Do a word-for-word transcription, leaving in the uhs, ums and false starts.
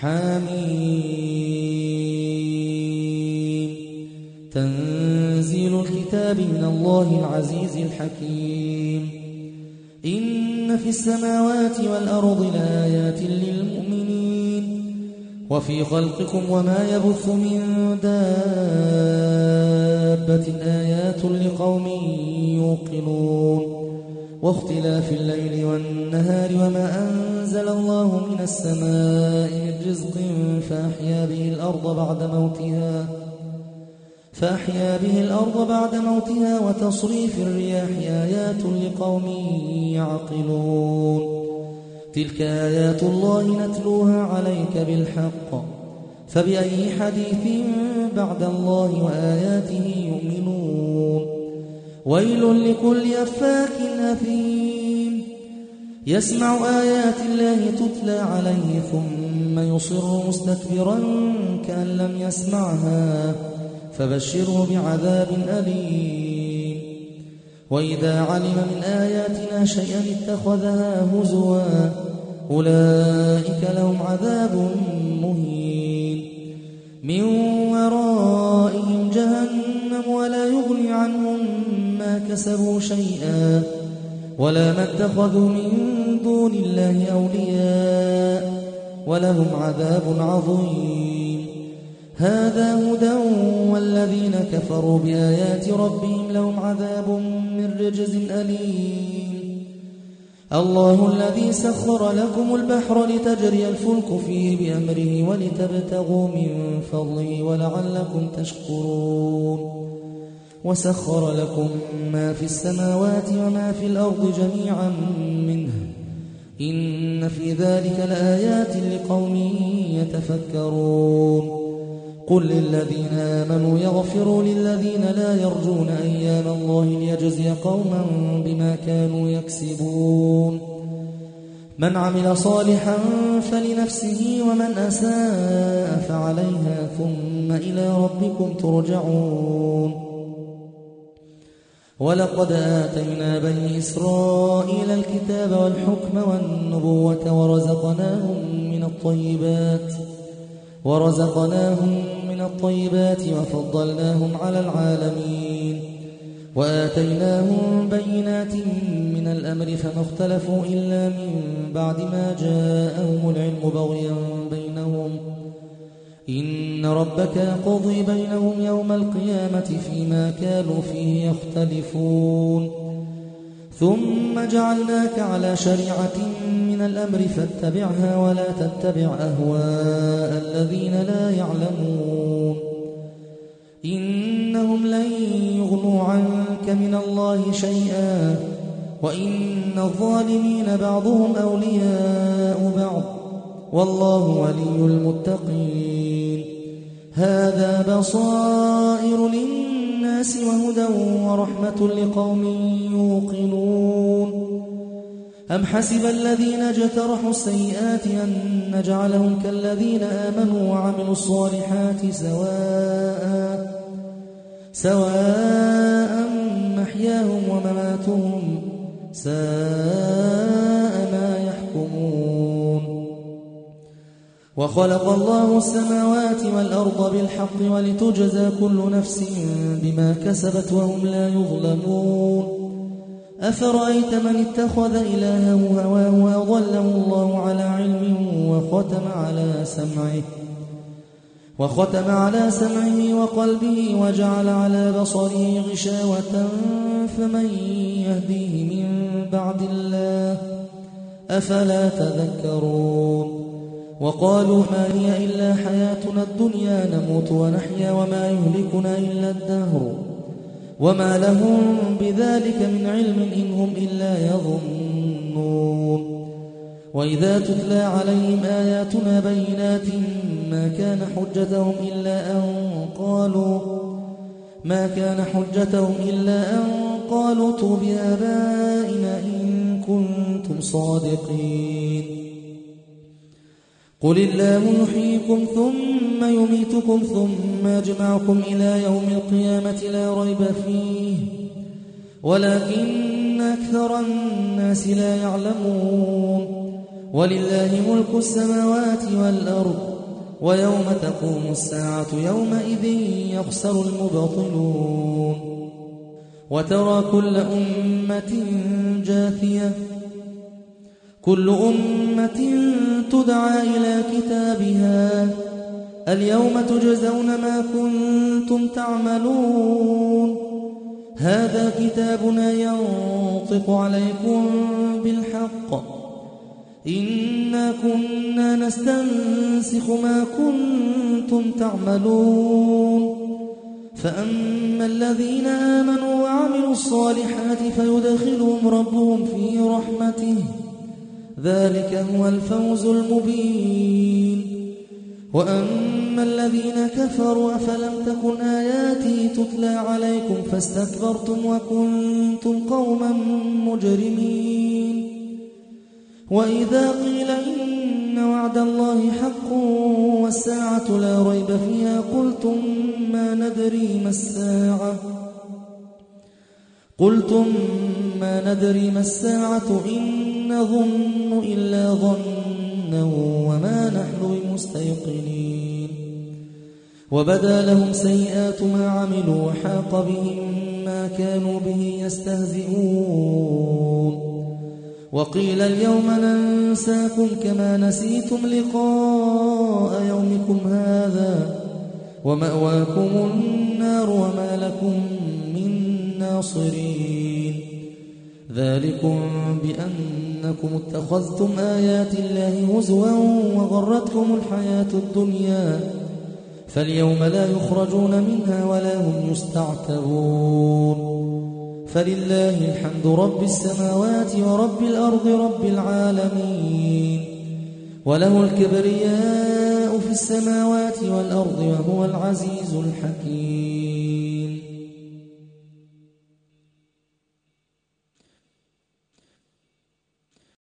حميم تنزيل الكتاب من الله العزيز الحكيم إن في السماوات والأرض لآيات للمؤمنين وفي خلقكم وما يبث من دابة آيات لقوم يوقنون واختلاف الليل والنهار وما أنزل الله من السماء من رزق فأحيا به الأرض بعد موتها فأحيا به الأرض بعد موتها وتصريف الرياح آيات لقوم يعقلون تلك آيات الله نتلوها عليك بالحق فبأي حديث بعد الله وآياته يؤمنون ويل لكل أفاك أثيم يسمع آيات الله تتلى عليه ثم يصر مستكبرا كأن لم يسمعها فبشره بعذاب أليم وإذا علم من آياتنا شيئا اتخذها هزوا أولئك لهم عذاب مهين من ورائهم جهنم ولا يغني عنهم ما كسبوا شيئا ولا ما اتخذوا من دون الله أولياء ولهم عذاب عظيم هذا هدى والذين كفروا بآيات ربهم لهم عذاب من رجز أليم الله الذي سخر لكم البحر لتجري الفلك فيه بأمره ولتبتغوا من فضله ولعلكم تشكرون وسخر لكم ما في السماوات وما في الأرض جميعا منه إن في ذلك لآيات لقوم يتفكرون قل للذين آمنوا يغفروا للذين لا يرجون أيام الله ليجزي قوما بما كانوا يكسبون من عمل صالحا فلنفسه ومن أساء فعليها ثم إلى ربكم ترجعون ولقد آتينا بني إسرائيل الكتاب والحكم والنبوة ورزقناهم من الطيبات ورزقناهم من الطيبات وفضلناهم على العالمين وآتيناهم بينات من الأمر فما اختلفوا إلا من بعد ما جاءهم العلم بغيا بينهم إن ربك يقضي بينهم يوم القيامة فيما كانوا فيه يختلفون ثم جعلناك على شريعة من الأمر فاتبعها ولا تتبع أهواء الذين لا يعلمون إنهم لن يغنوا عنك من الله شيئا وإن الظالمين بعضهم أولياء بعض والله ولي المتقين هذا بصائر للناس وهدى ورحمة لقوم يوقنون أم حسب الذين اجترحوا السيئات أن نجعلهم كالذين آمنوا وعملوا الصالحات سواء سواء محياهم ومماتهم ساء ما يحكمون وخلق الله السماوات والأرض بالحق ولتجزى كل نفس بما كسبت وهم لا يظلمون أفرأيت من اتخذ إلهه هواه وأضله الله على علم وختم على سمعه وختم على سمعه وقلبه وجعل على بصره غشاوة فمن يهديه من بعد الله أفلا تذكرون وقالوا ما هي إلا حياتنا الدنيا نموت ونحيا وما يهلكنا إلا الدهر وما لهم بذلك من علم إن هم إلا يظنون وإذا تتلى عليهم آياتنا بينات ما كان حجتهم إلا أن قالوا ما كان حجتهم إلا أن قالوا ائتوا بآبائنا إن كنتم صادقين قل الله يحييكم ثم يميتكم ثم يجمعكم إلى يوم القيامة لا ريب فيه ولكن أكثر الناس لا يعلمون ولله ملك السماوات والأرض ويوم تقوم الساعة يومئذ يخسر المبطلون وترى كل أمة جاثية كل أمة تدعى إلى كتابها اليوم تجزون ما كنتم تعملون هذا كتابنا ينطق عليكم بالحق إنا كنا نستنسخ ما كنتم تعملون فأما الذين آمنوا وعملوا الصالحات فيدخلهم ربهم في رحمته ذلك هو الفوز المبين وأما الذين كفروا أفلم تكن آياتي تتلى عليكم فاستكبرتم وكنتم قوما مجرمين وإذا قيل إن وعد الله حق والساعة لا ريب فيها قلتم ما ندري ما الساعة قلتم ما ندري ما الساعة إن نظن إلا ظنا وما نحن بمستيقنين وبدا لهم سيئات ما عملوا وحاق بهم ما كانوا به يستهزئون وقيل اليوم ننساكم كما نسيتم لقاء يومكم هذا ومأواكم النار وما لكم من ناصرين ذلكم بأنكم اتخذتم آيات الله هزوا وغرتكم الحياة الدنيا فاليوم لا يخرجون منها ولا هم يستعتبون فلله الحمد رب السماوات ورب الأرض رب العالمين وله الكبرياء في السماوات والأرض وهو العزيز الحكيم